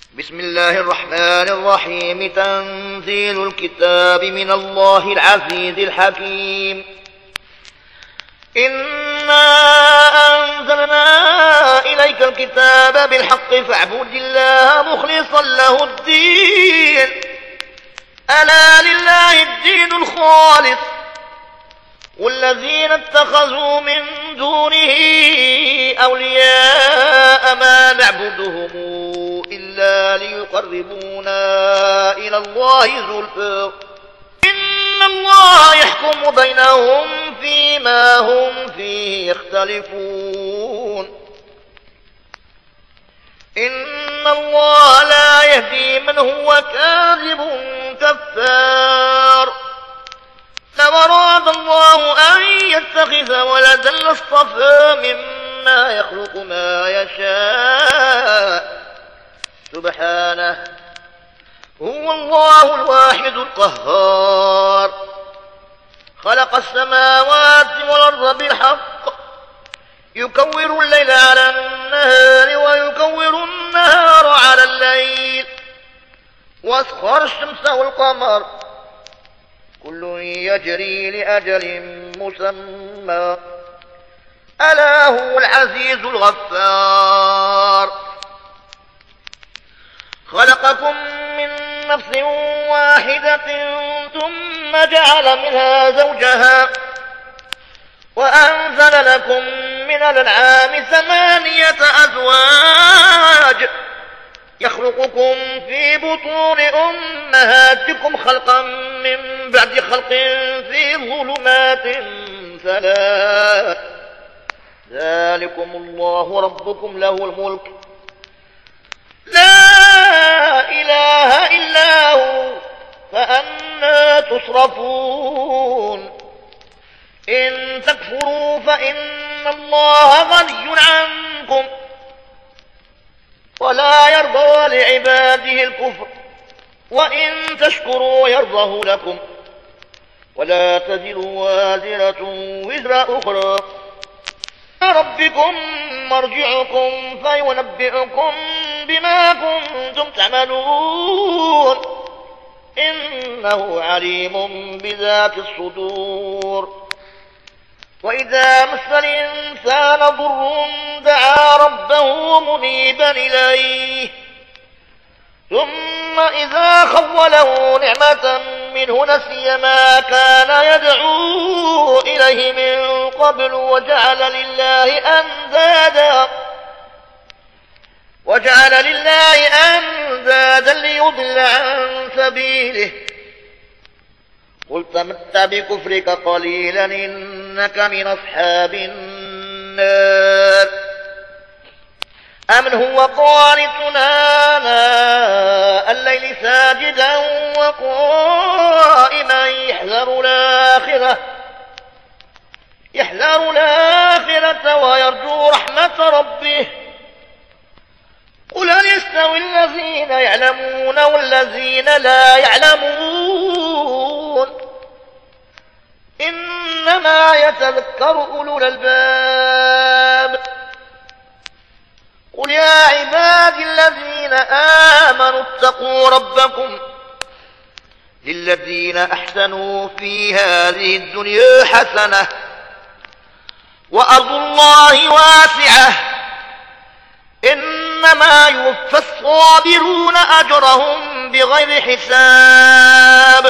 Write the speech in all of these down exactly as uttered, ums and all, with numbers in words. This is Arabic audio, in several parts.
بسم الله الرحمن الرحيم. تنزيل الكتاب من الله العزيز الحكيم. إنا أنزلنا إليك الكتاب بالحق فاعبد الله مخلصا له الدين. ألا لله الدين الخالص والذين اتخذوا من دونه أولياء ما نعبدهم إلا ليقربونا إلى الله زلفى إن الله يحكم بينهم فيما هم فيه يختلفون. إن الله لا يهدي من هو كاذب كفار. لو أراد الله أن يتخذ ولدا لاصطفى مما يخلق ما يشاء سبحانه هو الله الواحد القهار. خلق السماوات والأرض بالحق يكور الليل على النهار ويكور النهار على الليل وأسخر الشمس والقمر كل يجري لأجل مسمى ألا هو العزيز الغفار. خلقكم من نفس واحدة ثم جعل منها زوجها وأنزل لكم من الأنعام ثمانية أزواج يخلقكم في بطون أمهاتكم خلقا من بعد خلق في ظلمات ثلاث ذلكم الله ربكم له الملك لا إله إلا هو فأنى تصرفون. إن تكفروا فإن الله غني عنكم ولا يرضى لعباده الكفر وإن تشكروا يرضه لكم ولا تزر وازرة وزر أخرى. ربكم مرجعكم فينبئكم بما كنتم تعملون إنه عليم بذات الصدور. وإذا مس الإنسان ضر دعا ربه منيبا إليه ثم إذا خوله نعمة منه نسي ما كان يدعو إليه من قبل وجعل لله أندادا وجعل لله أندادا ليضل عن سبيله. قل تمتع بكفرك قليلا إنك من أصحاب النار. أمن هو قانتنا آناء الليل ساجدا وقائما يحذر الآخرة يحذر الآخرة ويرجو رحمة ربه. قل هل يستوي الذين يعلمون والذين لا يعلمون إنما يتذكر أولو الألباب. قل يا عبادي الذين آمنوا اتقوا ربكم للذين أحسنوا في هذه الدنيا حسنة وأرض الله واسعة إنما يوفى الصابرون أجرهم بغير حساب.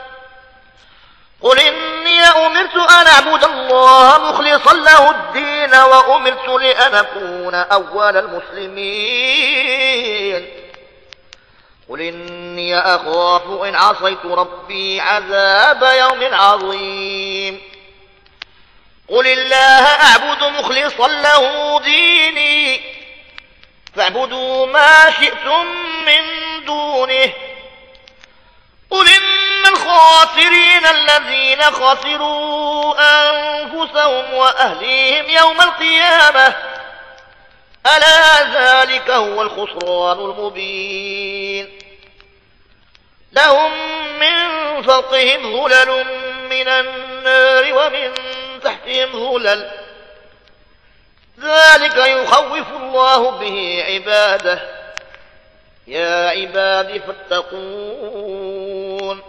قل إني أمرت أن أعبد الله مخلصا له الدين وأمرت لأن أكون أول المسلمين. قل إني أخاف إن عصيت ربي عذاب يوم عظيم. قل الله أعبد مخلصا له ديني فاعبدوا ما شئتم من دونه. قل إن الخاسرين الذين خسروا أنفسهم وأهليهم يوم القيامة ألا ذلك هو الخسران المبين. لهم من فوقهم ظلل من النار ومن تحتهم ظلل ذلك يخوف الله به عباده يا عباد فاتقون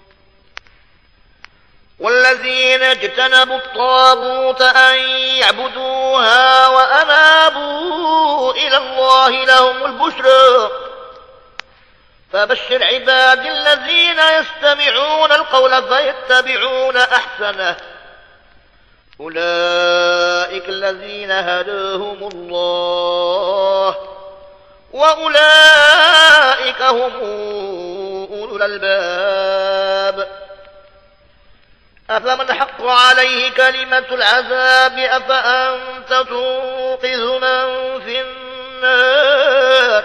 والذين اجتنبوا الطاغوت أن يعبدوها وأنابوا إلى الله لهم البشرى فبشر عباد الذين يستمعون القول فيتبعون أحسنه أولئك الذين هداهم الله وأولئك هم أولو الألباب أفمن حق عليه كلمة العذاب أفأنت تنقذ من في النار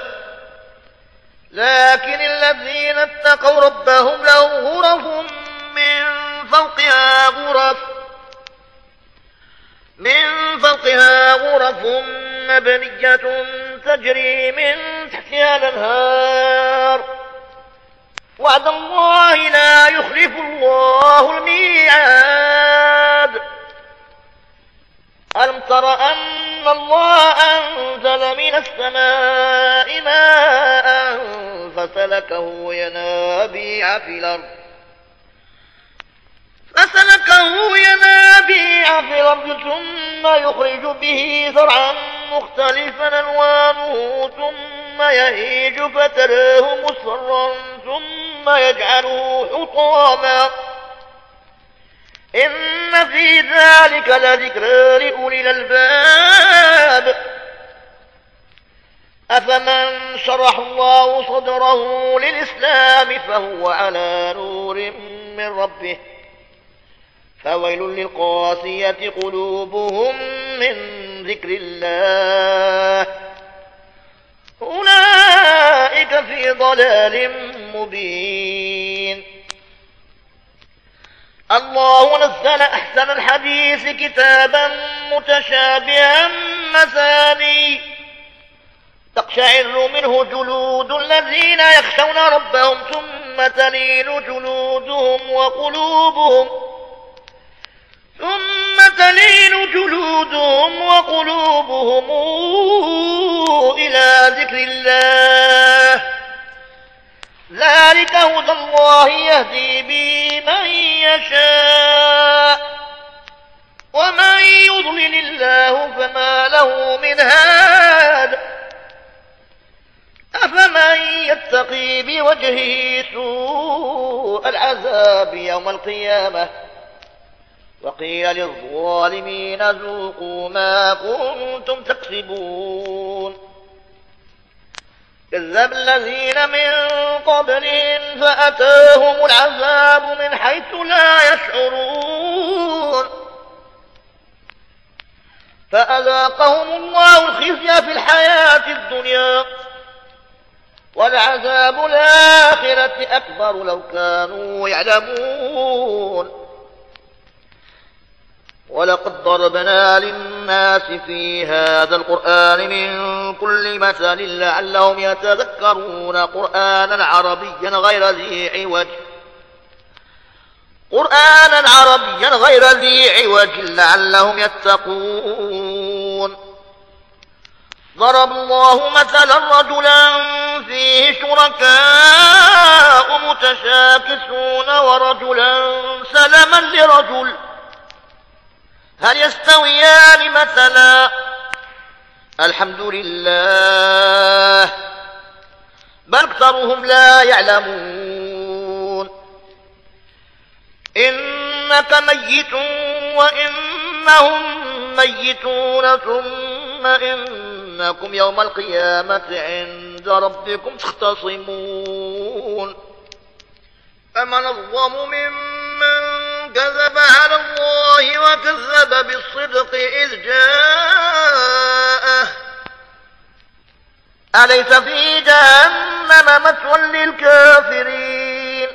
لكن الذين اتقوا ربهم لهم غرف من فوقها غرف من فوقها غرف مبنية تجري من تحتها الأنهار وعد الله لا يخلف الله الميعاد ألم تر أن الله أنزل من السماء ماء فسلكه ينابيع في الأرض فسلكه ينابيع في الأرض ثم يخرج به زرعا مختلفا ألوانه ثم يهيج فتراه مصفرا ثم يجعله حطاما إن في ذلك لذكرى لأولي الألباب أفمن شرح الله صدره للإسلام فهو على نور من ربه فويل للقاسية قلوبهم من ذكر الله أولئك في ضلال مبين الله نزل أحسن الحديث كتابا متشابها مثاني تقشعر منه جلود الذين يخشون ربهم ثم تلين جلودهم وقلوبهم ثم تلين جلودهم وقلوبهم إلى ذكر الله ذلك هدى الله يهدي به من يشاء ومن يضلل الله فما له من هاد أفمن يتقي بوجهه سوء العذاب يوم القيامة وقيل للظالمين ذوقوا ما كنتم تكسبون كذب الذين من قبلهم فأتاهم العذاب من حيث لا يشعرون فأذاقهم الله الخزي في الحياة الدنيا والعذاب الآخرة أكبر لو كانوا يعلمون ولقد ضربنا للناس في هذا القرآن من كل مثل لعلهم يتذكرون قرآنا عربيا غير ذي عوج قرآنا عربيا غير ذي عوج لعلهم يتقون ضرب الله مثلا رجلا فيه شركاء متشاكسون ورجلا سلما لرجل هل يستويان مثلا الحمد لله بل أكثرهم لا يعلمون إنك ميت وإنهم ميتون ثم إنكم يوم القيامة عند ربكم تختصمون فمن الظلم ممن كذب على الله وكذب بالصدق إذ جاءه أليس في جهنم مثوى للكافرين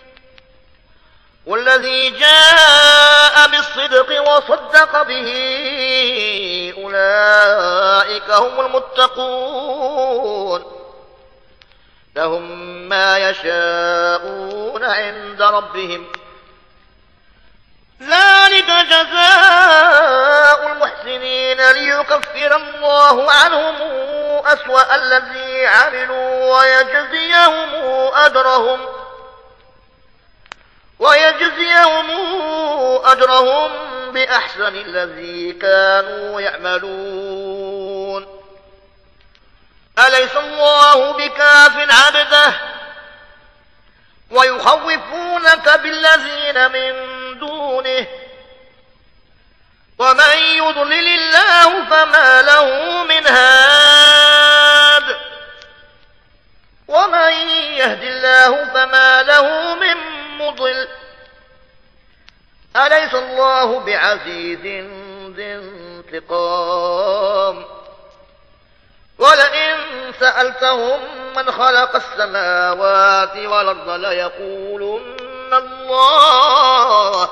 والذي جاء بالصدق وصدق به أولئك هم المتقون لهم ما يشاءون عند ربهم ذلك جزاء المحسنين ليكفر الله عنهم أسوأ الذي عملوا ويجزيهم أجرهم ويجزيهم أجرهم بأحسن الذي كانوا يعملون. أليس الله بكاف عبده ويخوفونك بالذين من دونه ومن يضلل الله فما له من هاد ومن يهد الله فما له من مضل. أليس الله بعزيز ذي انتقام. ولئن سألتهم من خلق السماوات والأرض ليقولن الله.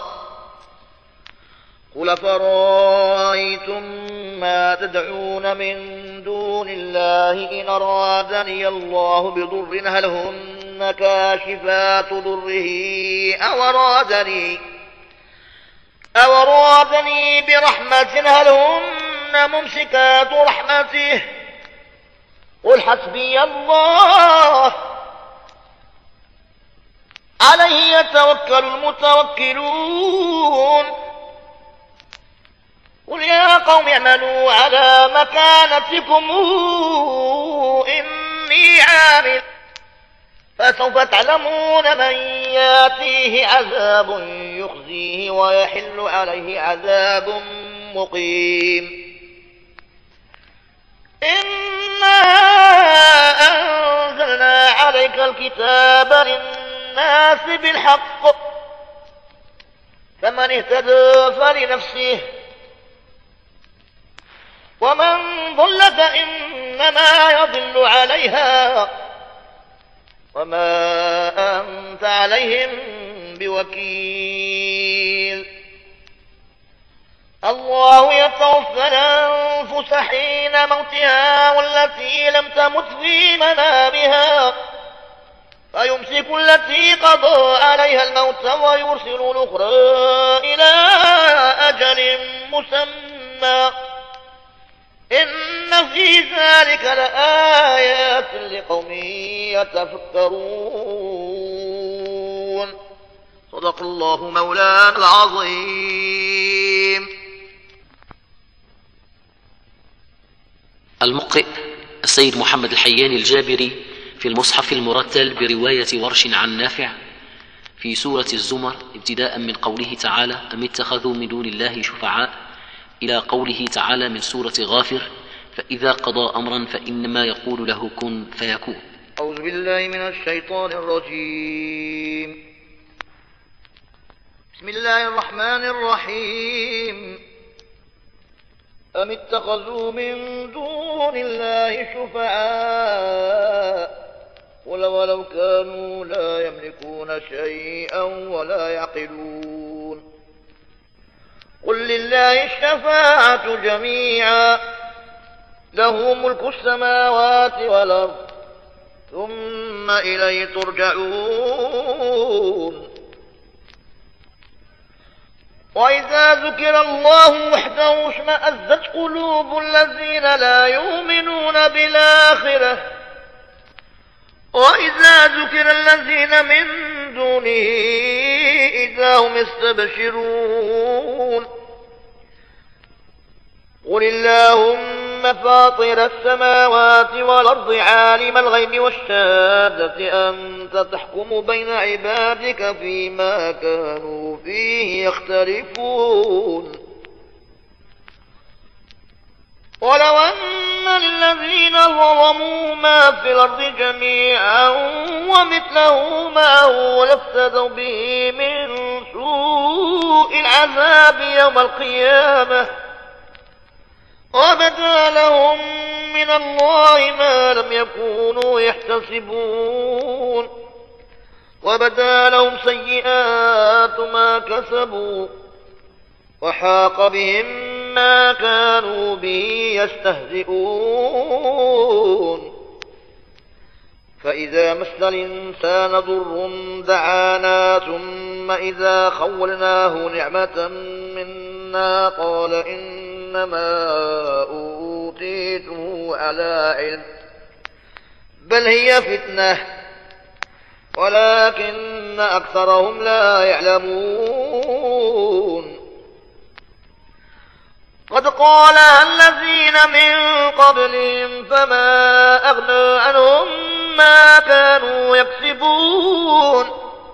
قل فرأيتم ما تدعون من دون الله إن أرادني الله بضر هل هن كاشفات ضره أو أرادني أو أرادني برحمة هل هن ممسكات رحمته. قل حسبي الله عليه يتوكل المتوكلون. قل يا قوم اعملوا على مكانتكم إني عامل فسوف تعلمون من ياتيه عذاب يخزيه ويحل عليه عذاب مقيم. إنا أنزلنا عليك الكتاب للناس بالحق فمن اهتدى فلنفسه ومن ضل فإنما يضل عليها وما أنت عليهم بوكيل. الله يتوفى الأنفس حين موتها والتي لم تمت في منامها فيمسك التي قضى عليها الموت ويرسل الأخرى إلى أجل مسمى إن في ذلك لآيات لقوم يتفكرون. صدق الله مولانا العظيم. المقرئ السيد محمد الحياني الجابري في المصحف المرتل برواية ورش عن نافع في سورة الزمر ابتداء من قوله تعالى أم اتخذوا من دون الله شفعاء إلى قوله تعالى من سورة غافر فإذا قضى أمرا فإنما يقول له كن فيكون. أعوذ بالله من الشيطان الرجيم. بسم الله الرحمن الرحيم. أم اتخذوا من دون الله شفعاء قل ولو كانوا لا يملكون شيئا ولا يعقلون. قل لله الشفاعة جميعا له ملك السماوات والأرض ثم إليه ترجعون. وإذا ذكر الله وحده اشمأزت قلوب الذين لا يؤمنون بالآخرة وإذا ذكر الذين من دونه إذا هم يستبشرون. قل اللهم فاطر السماوات والأرض عالم الغيب والشهادة أنت تحكم بين عبادك فيما كانوا فيه يختلفون. ولو أن الذين ظلموا ما في الأرض جميعا ومثله معه لافتدوا به من سوء العذاب يوم القيامة وبدا لهم من الله ما لم يكونوا يحتسبون وبدا لهم سيئات ما كسبوا وحاق بهم ما كانوا به يستهزئون. فإذا مس الإنسان ضر دعانا ثم إذا خولناه نعمة منا قال إنما أوتيته اكتسبوا على علم بل هي فتنة ولكن أكثرهم لا يعلمون. قد قالها الذين من قبلهم فما أغنى عنهم ما كانوا يكسبون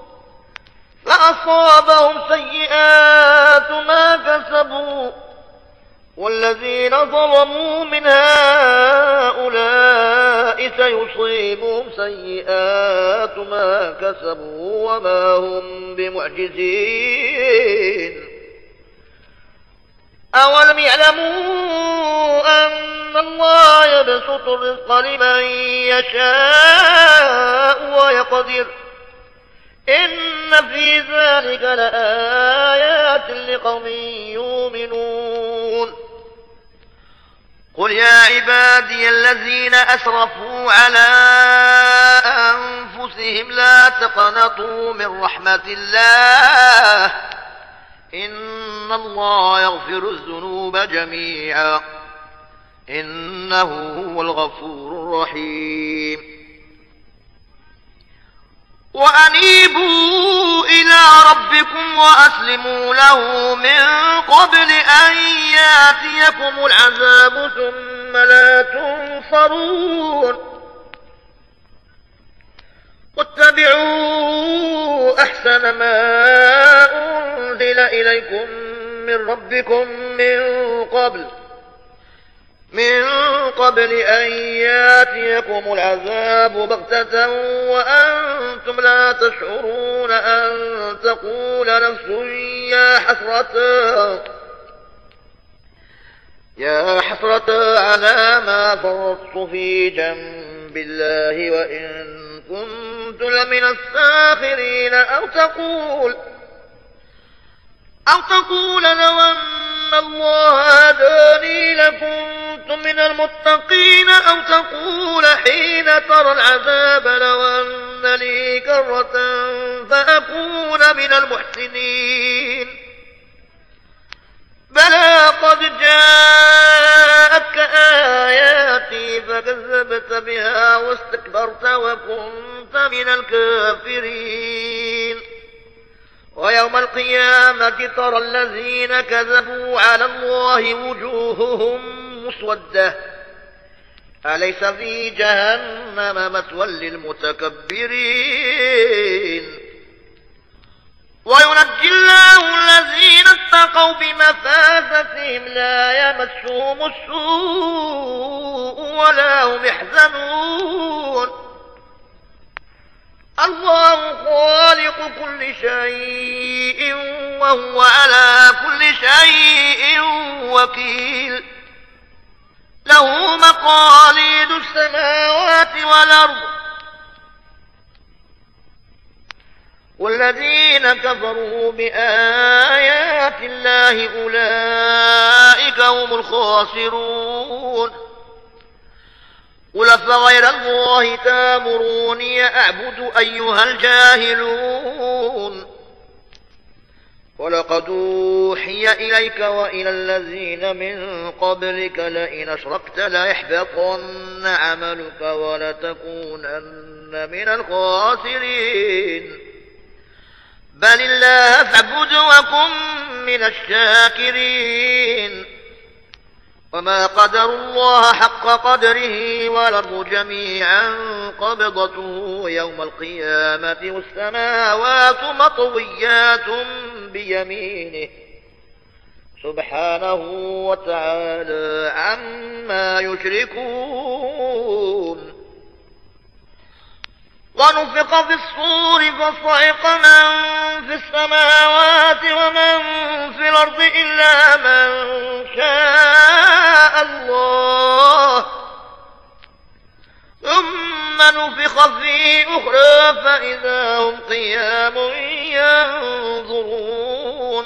فأصابهم سيئات ما كسبوا والذين ظلموا من هؤلاء سيصيبهم سيئات ما كسبوا وما هم بمعجزين. أولم يعلموا أن الله يبسط الرزق لمن يشاء ويقدر إن في ذلك لآيات لقوم يؤمنون. قل يا عبادي الذين أسرفوا على أنفسهم لا تقنطوا من رحمة الله إن الله يغفر الذنوب جميعا إنه هو الغفور الرحيم. وأنيبوا إلى ربكم وأسلموا له من قبل أن يأتيكم العذاب ثم لا تنصرون. واتبعوا أحسن ما أنزل إليكم من ربكم من قبل من قبل أن يأتيكم العذاب بغتة وأنتم لا تشعرون أن تقول نفس يا حسرة يا حسرة على ما فرطت في جنب الله وإن كنت لمن الساخرين أو تقول أو تقول لو أن الله هداني لكنت من المتقين أو تقول حين ترى العذاب لو أن لي كرة فأكون من المحسنين. بلى قد جاءتك آياتي فكذبت بها واستكبرت وكنت من الكافرين. ويوم القيامة ترى الذين كذبوا على الله وجوههم مسودة أليس في جهنم مثوى للمتكبرين. وينجي الله الذين اتقوا بمفازتهم لا يمسهم السوء ولا هم يحزنون. الله خالق كل شيء وهو على كل شيء وكيل. له مقاليد السماوات والأرض والذين كفروا بآيات الله أولئك هم الخاسرون. قل فغير الله تامروني أعبد أيها الجاهلون. ولقد أوحي إليك وإلى الذين من قبلك لئن أشركت ليحبطن عملك ولتكونن من الخاسرين. بل الله فاعبد وكن من الشاكرين. وما قدر الله حق قدره والأرض جميعا قبضته يوم القيامة والسماوات مطويات بيمينه سبحانه وتعالى عما يشركون. ونفخ في الصور فصعق من في السماوات ومن في الأرض إلا من شاء الله ثم نفخ في أخرى فإذا هم قيام ينظرون.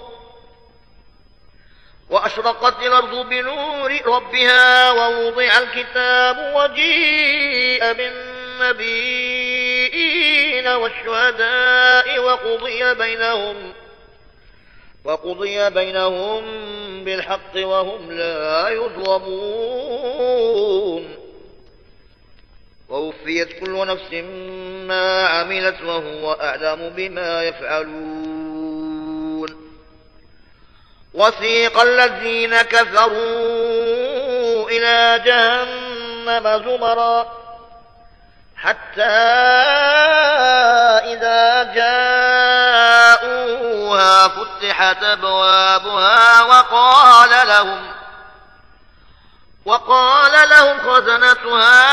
وأشرقت الأرض بنور ربها ووضع الكتاب وجيء بالنبيين والشهداء وقضي بينهم وقضي بينهم بالحق وهم لا يظلمون. ووفيت كل نفس ما عملت وهو أعلم بما يفعلون. وسيق الذين كفروا إلى جهنم زمرا حتى إذا جاءوها فتحت أبوابها وقال لهم وقال لهم خزنتها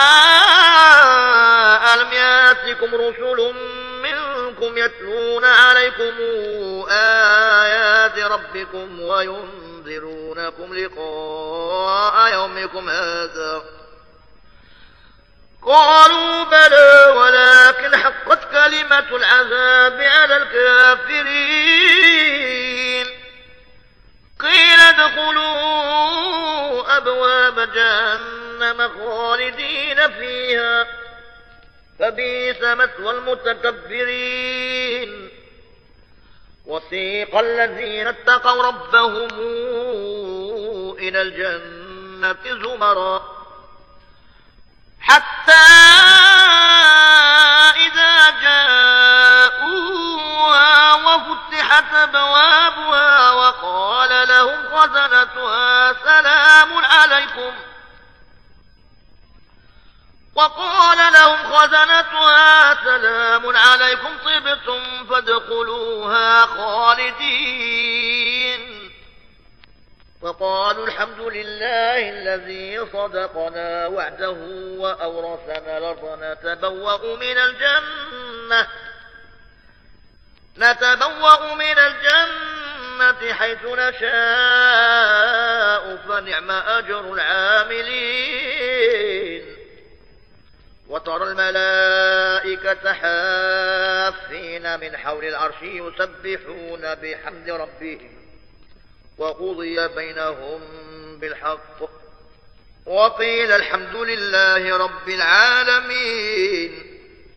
ألم يأتكم رسل منكم يتلون عليكم آيات ربكم وينذرونكم لقاء يومكم هذا؟ قالوا بلى ولكن حقت كلمة العذاب على الكافرين. قيل ادخلوا أبواب جهنم خالدين فيها فبئس مثوى المتكبرين. وسيق الذين اتقوا ربهم إلى الجنة زمرا حتى إذا جاءوها وفتحت أبوابها وقال لهم خزنتها سلام عليكم وقال لهم خزنتها سلام عليكم طبتم فادخلوها خالدين. وقالوا الحمد لله الذي صدقنا وعده وأورثنا الأرض نتبوأ من الجنة نتبوأ من الجنة حيث نشاء فنعم أجر العاملين. وترى الملائكة حافين من حول العرش يسبحون بحمد ربهم وقضي بينهم بالحق وقيل الحمد لله رب العالمين.